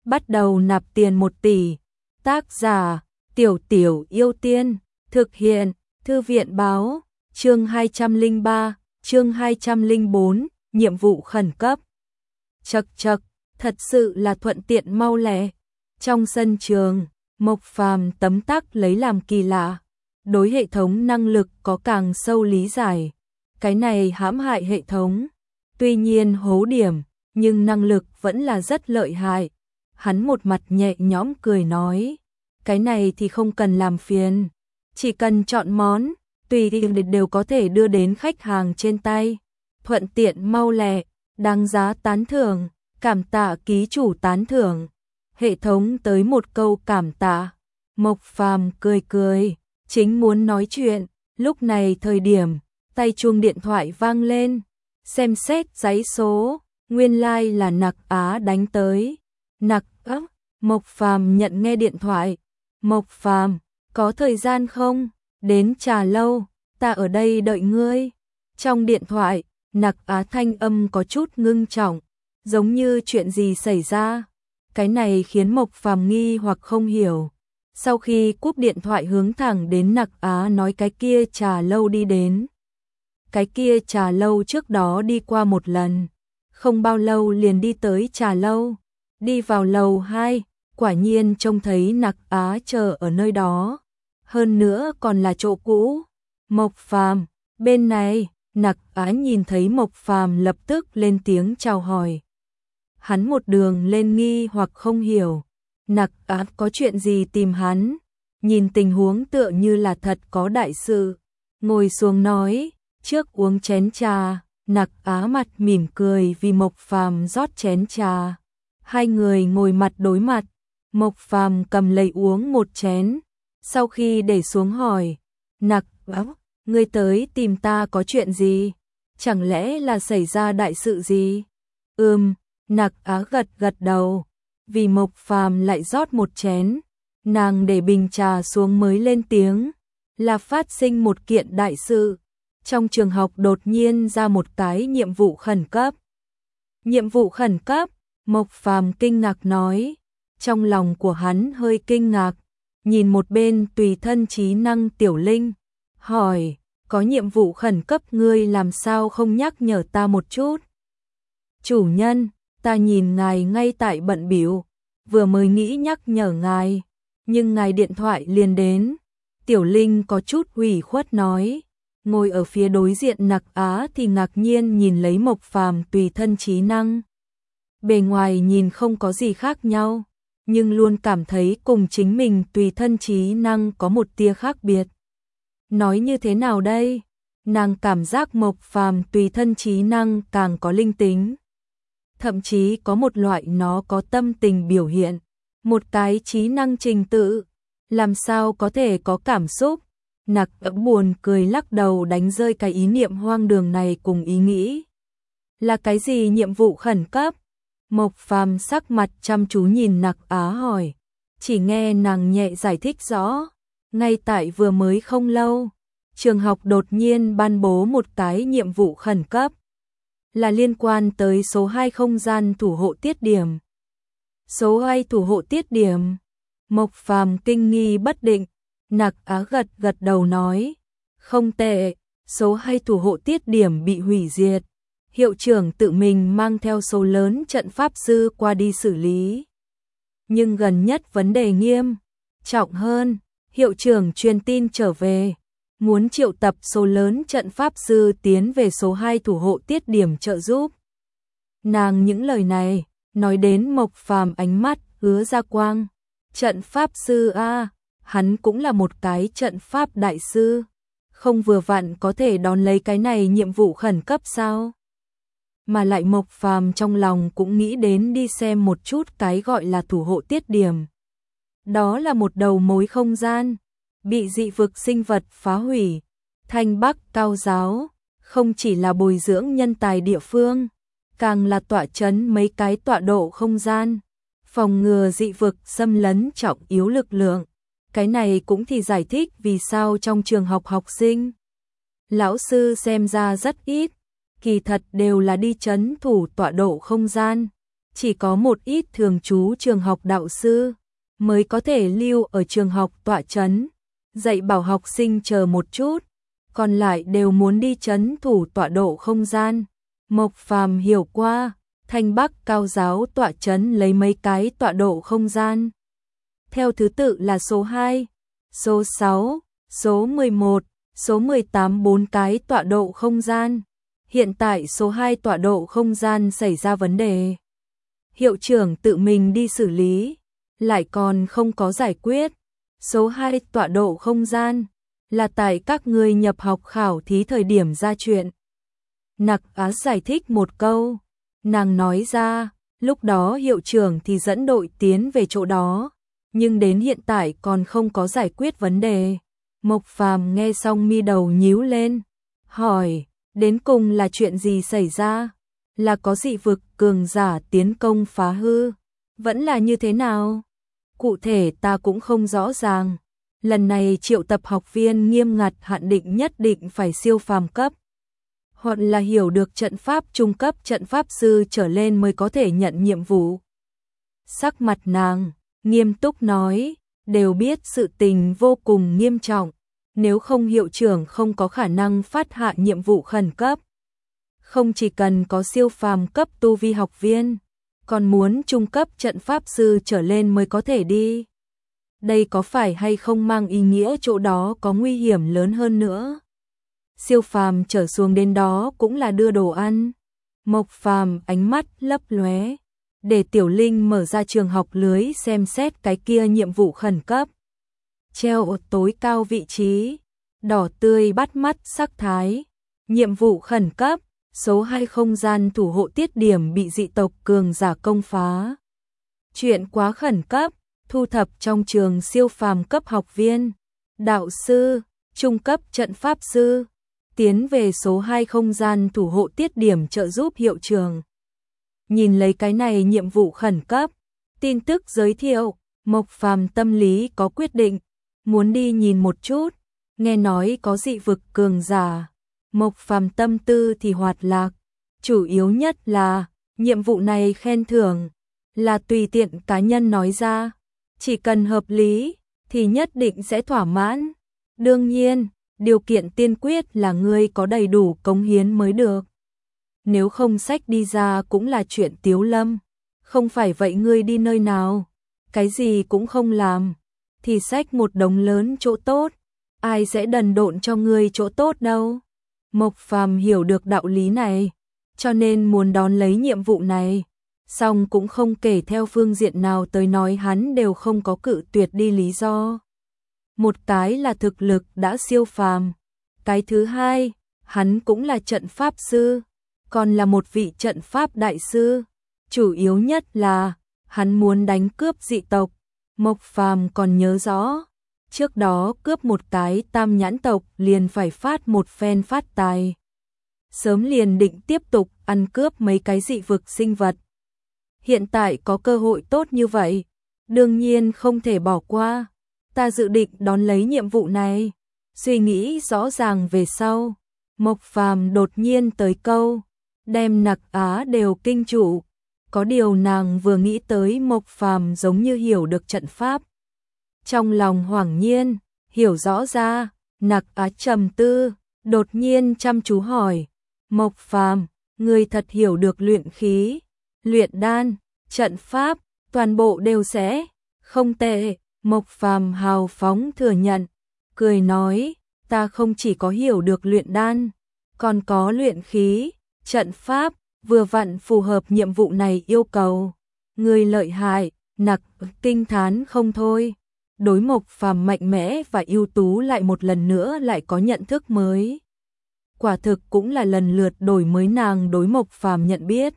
bắt đầu nạp tiền 1 tỷ. Tác giả: Tiểu Tiểu Yêu Tiên. Thực hiện: Thư viện báo. Chương 203, chương 204, nhiệm vụ khẩn cấp. Chậc chậc, thật sự là thuận tiện mau lẹ. Trong sân trường, Mộc Phàm tấm tắc lấy làm kỳ lạ. Đối hệ thống năng lực có càng sâu lý giải. Cái này hãm hại hệ thống. Tuy nhiên hố điểm, nhưng năng lực vẫn là rất lợi hại. Hắn một mặt nhẹ nhõm cười nói. Cái này thì không cần làm phiền. Chỉ cần chọn món, tùy tiện đều có thể đưa đến khách hàng trên tay. Thuận tiện mau lẹ, đáng giá tán thưởng, cảm tạ ký chủ tán thưởng. Hệ thống tới một câu cảm tạ. Mộc Phàm cười cười, chính muốn nói chuyện, lúc này thời điểm, tay chuông điện thoại vang lên. Xem xét giấy số, nguyên lai là Nặc Á đánh tới. Nặc Á, Mộc Phàm nhận nghe điện thoại. Mộc Phàm, có thời gian không? Đến trà lâu, ta ở đây đợi ngươi. Trong điện thoại, Nặc Á thanh âm có chút ngưng trọng, giống như chuyện gì xảy ra. Cái này khiến Mộc Phàm nghi hoặc không hiểu. Sau khi cúp điện thoại hướng thẳng đến Nặc Á nói cái kia trà lâu đi đến. Cái kia trà lâu trước đó đi qua một lần, không bao lâu liền đi tới trà lâu. Đi vào lầu 2, quả nhiên trông thấy Nặc Á chờ ở nơi đó. Hơn nữa còn là chỗ cũ. Mộc Phàm, bên này. Nặc Á nhìn thấy Mộc Phàm lập tức lên tiếng chào hỏi. Hắn một đường lên nghi hoặc không hiểu. Nặc Á có chuyện gì tìm hắn? Nhìn tình huống tựa như là thật có đại sự. Ngồi xuống nói, trước uống chén trà. Nặc Á mặt mỉm cười vì Mộc Phàm rót chén trà. Hai người ngồi mặt đối mặt. Mộc Phàm cầm lấy uống một chén. Sau khi để xuống hỏi, Nặc Á, ngươi tới tìm ta có chuyện gì? Chẳng lẽ là xảy ra đại sự gì? Nặc Á gật gật đầu. Vì Mộc Phàm lại rót một chén, nàng để bình trà xuống mới lên tiếng. Là phát sinh một kiện đại sự. Trong trường học đột nhiên ra một cái nhiệm vụ khẩn cấp. Nhiệm vụ khẩn cấp? Mộc Phàm kinh ngạc nói. Trong lòng của hắn hơi kinh ngạc, nhìn một bên tùy thân trí năng Tiểu Linh, hỏi, có nhiệm vụ khẩn cấp ngươi làm sao không nhắc nhở ta một chút? Chủ nhân, ta nhìn ngài ngay tại bận bịu, vừa mới nghĩ nhắc nhở ngài, nhưng ngài điện thoại liền đến. Tiểu Linh có chút ủy khuất nói. Ngồi ở phía đối diện Nặc Á thì ngạc nhiên nhìn lấy Mộc Phàm tùy thân trí năng. Bề ngoài nhìn không có gì khác nhau, nhưng luôn cảm thấy cùng chính mình tùy thân trí năng có một tia khác biệt. Nói như thế nào đây? Nàng cảm giác Mộc Phàm tùy thân trí năng càng có linh tính. Thậm chí có một loại nó có tâm tình biểu hiện. Một cái trí năng trình tự, làm sao có thể có cảm xúc? Nặc Á buồn cười lắc đầu đánh rơi cái ý niệm hoang đường này cùng ý nghĩ. Là cái gì nhiệm vụ khẩn cấp? Mộc Phàm sắc mặt chăm chú nhìn Nặc Á hỏi. Chỉ nghe nàng nhẹ giải thích rõ. Ngay tại vừa mới không lâu, trường học đột nhiên ban bố một cái nhiệm vụ khẩn cấp. Là liên quan tới số 2 không gian thủ hộ tiết điểm. Số 2 thủ hộ tiết điểm. Mộc Phàm kinh nghi bất định. Nặc Á gật gật đầu nói. Không tệ, số 2 thủ hộ tiết điểm bị hủy diệt. Hiệu trưởng tự mình mang theo số lớn trận pháp sư qua đi xử lý. Nhưng gần nhất vấn đề nghiêm trọng hơn, hiệu trưởng truyền tin trở về, muốn triệu tập số lớn trận pháp sư tiến về số 2 thủ hộ tiết điểm trợ giúp. Nàng những lời này, nói đến Mộc Phàm ánh mắt ứa ra quang. Trận pháp sư a, hắn cũng là một cái trận pháp đại sư, không vừa vặn có thể đón lấy cái này nhiệm vụ khẩn cấp sao? Mà lại Mộc Phàm trong lòng cũng nghĩ đến đi xem một chút cái gọi là thủ hộ tiết điểm. Đó là một đầu mối không gian, bị dị vực sinh vật phá hủy. Thanh Bắc Cao Giáo, không chỉ là bồi dưỡng nhân tài địa phương, càng là tọa chấn mấy cái tọa độ không gian, phòng ngừa dị vực xâm lấn trọng yếu lực lượng. Cái này cũng thì giải thích vì sao trong trường học học sinh, lão sư xem ra rất ít, kỳ thật đều là đi trấn thủ tọa độ không gian. chỉ có một ít thường trú trường học đạo sư mới có thể lưu ở trường học tọa chấn, dạy bảo học sinh chờ một chút, còn lại đều muốn đi trấn thủ tọa độ không gian. Mộc Phàm hiểu qua, Thanh Bắc cao giáo tọa chấn lấy mấy cái tọa độ không gian. Theo thứ tự là số 2, số 6, số 11, số 18 4 cái tọa độ không gian. Hiện tại số 2 tọa độ không gian xảy ra vấn đề. Hiệu trưởng tự mình đi xử lý, lại còn không có giải quyết. Số 2 tọa độ không gian là tại các người nhập học khảo thí thời điểm ra chuyện. Nặc Á giải thích một câu, nàng nói ra, lúc đó hiệu trưởng thì dẫn đội tiến về chỗ đó, nhưng đến hiện tại còn không có giải quyết vấn đề. Mộc Phàm nghe xong mi đầu nhíu lên, hỏi, đến cùng là chuyện gì xảy ra? Là có dị vực cường giả tiến công phá hư? Vẫn là như thế nào? Cụ thể ta cũng không rõ ràng. Lần này triệu tập học viên nghiêm ngặt hạn định nhất định phải siêu phàm cấp, hoặc là hiểu được trận pháp trung cấp trận pháp sư trở lên mới có thể nhận nhiệm vụ. Sắc mặt nàng nghiêm túc nói, đều biết sự tình vô cùng nghiêm trọng, nếu không hiệu trưởng không có khả năng phát hạ nhiệm vụ khẩn cấp. Không chỉ cần có siêu phàm cấp tu vi học viên, còn muốn trung cấp trận pháp sư trở lên mới có thể đi. Đây có phải hay không mang ý nghĩa chỗ đó có nguy hiểm lớn hơn nữa? Siêu phàm trở xuống đến đó cũng là đưa đồ ăn. Mộc Phàm ánh mắt lấp lóe, để Tiểu Linh mở ra trường học lưới xem xét cái kia nhiệm vụ khẩn cấp. Treo ở tối cao vị trí, đỏ tươi bắt mắt sắc thái. Nhiệm vụ khẩn cấp, số 2 không gian thủ hộ tiết điểm bị dị tộc cường giả công phá. Chuyện quá khẩn cấp, thu thập trong trường siêu phàm cấp học viên, đạo sư, trung cấp trận pháp sư, tiến về số 2 không gian thủ hộ tiết điểm trợ giúp hiệu trưởng. Nhìn lấy cái này nhiệm vụ khẩn cấp, tin tức giới thiệu, Mộc Phàm tâm lý có quyết định, muốn đi nhìn một chút, nghe nói có dị vực cường giả. Mộc Phàm tâm tư thì hoạt lạc, chủ yếu nhất là nhiệm vụ này khen thưởng là tùy tiện cá nhân nói ra, chỉ cần hợp lý thì nhất định sẽ thỏa mãn. Đương nhiên, điều kiện tiên quyết là ngươi có đầy đủ cống hiến mới được. Nếu không xách đi ra cũng là chuyện tiếu lâm. Không phải vậy ngươi đi nơi nào, cái gì cũng không làm, thì xách một đống lớn chỗ tốt, ai sẽ đần độn cho ngươi chỗ tốt đâu. Mộc Phàm hiểu được đạo lý này, cho nên muốn đón lấy nhiệm vụ này, song cũng không kể theo phương diện nào tới nói hắn đều không có cự tuyệt đi lý do. Một cái là thực lực đã siêu phàm, cái thứ hai, hắn cũng là trận pháp sư, còn là một vị trận pháp đại sư. Chủ yếu nhất là hắn muốn đánh cướp dị tộc. Mộc Phàm còn nhớ rõ, trước đó cướp một cái tam nhãn tộc liền phải phát một phen phát tài. Sớm liền định tiếp tục ăn cướp mấy cái dị vực sinh vật. Hiện tại có cơ hội tốt như vậy, đương nhiên không thể bỏ qua. Ta dự định đón lấy nhiệm vụ này. Suy nghĩ rõ ràng về sau, Mộc Phàm đột nhiên tới câu, đem Nặc Á đều kinh trụ. Có điều nàng vừa nghĩ tới Mộc Phàm giống như hiểu được trận pháp. Trong lòng hoảng nhiên, hiểu rõ ra, Nặc Á trầm tư, đột nhiên chăm chú hỏi, Mộc Phàm, ngươi thật hiểu được luyện khí, luyện đan, trận pháp, toàn bộ đều sẽ, không tệ. Mộc Phàm hào phóng thừa nhận, cười nói, ta không chỉ có hiểu được luyện đan, còn có luyện khí, trận pháp, vừa vặn phù hợp nhiệm vụ này yêu cầu. Ngươi lợi hại. Nặc kinh thán không thôi. Đối Mộc Phàm mạnh mẽ và ưu tú lại một lần nữa lại có nhận thức mới. Quả thực cũng là lần lượt đổi mới nàng đối Mộc Phàm nhận biết.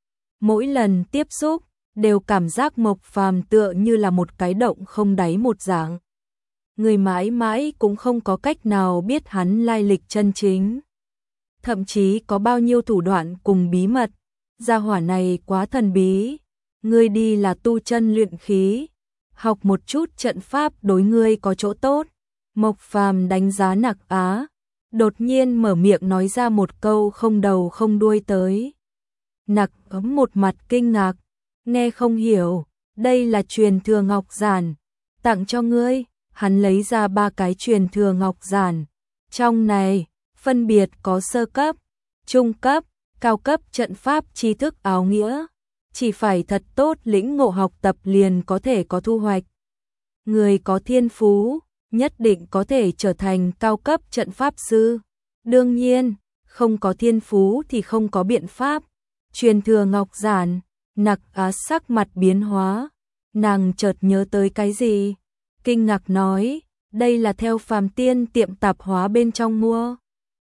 Mỗi lần tiếp xúc, đều cảm giác Mộc Phàm tựa như là một cái động không đáy một dạng. Người mãi mãi cũng không có cách nào biết hắn lai lịch chân chính. Thậm chí có bao nhiêu thủ đoạn cùng bí mật, gia hỏa này quá thần bí. Ngươi đi là tu chân luyện khí, học một chút trận pháp đối ngươi có chỗ tốt. Mộc Phàm đánh giá Nặc Á, đột nhiên mở miệng nói ra một câu không đầu không đuôi tới. Nặc Ấm một mặt kinh ngạc, Nghe không hiểu, đây là truyền thừa ngọc giản, tặng cho ngươi. Hắn lấy ra 3 cái truyền thừa ngọc giản. Trong này, phân biệt có sơ cấp, trung cấp, cao cấp trận pháp tri thức áo nghĩa. Chỉ phải thật tốt lĩnh ngộ học tập liền có thể có thu hoạch. Người có thiên phú, nhất định có thể trở thành cao cấp trận pháp sư. Đương nhiên, không có thiên phú thì không có biện pháp. Truyền thừa ngọc giản, Nặc Á sắc mặt biến hóa. Nàng chợt nhớ tới cái gì? Kinh ngạc nói, đây là theo Phàm Tiên tiệm tạp hóa bên trong mua.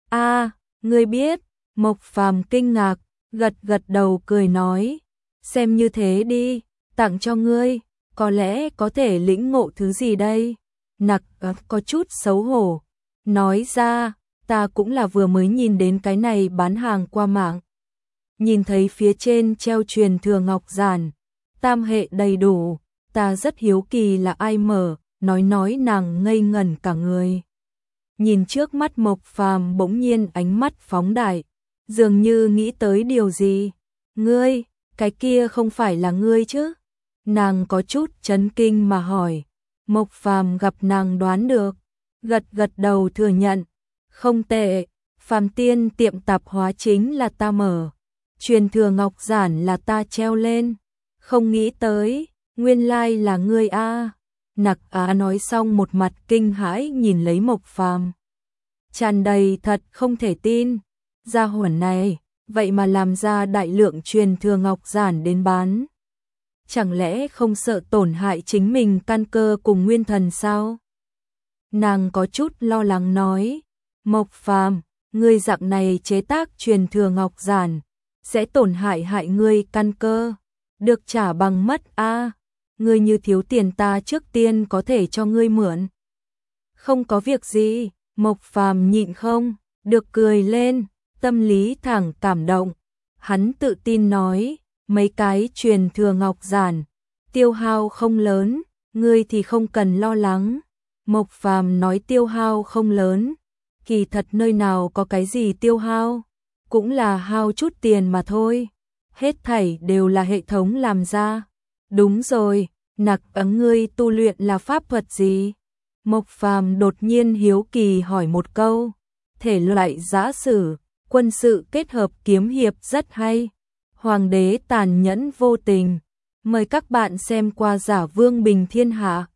Ngươi biết, Mộc Phàm kinh ngạc, gật gật đầu cười nói, xem như thế đi, tặng cho ngươi, có lẽ có thể lĩnh ngộ thứ gì đây. Nặc có chút xấu hổ, nói ra, ta cũng là vừa mới nhìn đến cái này bán hàng qua mạng. Nhìn thấy phía trên treo truyền thừa ngọc giản, tam hệ đầy đủ, ta rất hiếu kỳ là ai mở, nói nàng ngây ngẩn cả người. Nhìn trước mắt Mộc Phàm bỗng nhiên ánh mắt phóng đại, dường như nghĩ tới điều gì. Ngươi, cái kia không phải là ngươi chứ? Nàng có chút chấn kinh mà hỏi. Mộc Phàm gặp nàng đoán được, gật gật đầu thừa nhận. Không tệ, Phàm Tiên tiệm tạp hóa chính là ta mở. Truyền thừa ngọc giản là ta treo lên. Không nghĩ tới, nguyên lai là ngươi a. Nặc Á nói xong một mặt kinh hãi nhìn lấy Mộc Phàm, tràn đầy thật không thể tin. Gia hỏa này, vậy mà làm ra đại lượng truyền thừa ngọc giản đến bán. Chẳng lẽ không sợ tổn hại chính mình căn cơ cùng nguyên thần sao? Nàng có chút lo lắng nói, Mộc Phàm, ngươi dạng này chế tác truyền thừa ngọc giản, sẽ tổn hại ngươi căn cơ, được trả bằng mất a. Ngươi như thiếu tiền ta trước tiên có thể cho ngươi mượn. Không có việc gì, Mộc Phàm nhịn không được cười lên, tâm lý thẳng cảm động. Hắn tự tin nói, mấy cái truyền thừa ngọc giản, tiêu hao không lớn, ngươi thì không cần lo lắng. Mộc Phàm nói tiêu hao không lớn, kỳ thật nơi nào có cái gì tiêu hao, cũng là hao chút tiền mà thôi. Hết thảy đều là hệ thống làm ra. Đúng rồi, Nặc Á ngươi tu luyện là pháp thuật gì? Mộc Phàm đột nhiên hiếu kỳ hỏi một câu. Thể loại giã sử, quân sự kết hợp kiếm hiệp rất hay. Hoàng đế tàn nhẫn vô tình. Mời các bạn xem qua Giả Vương Bình Thiên Hạ.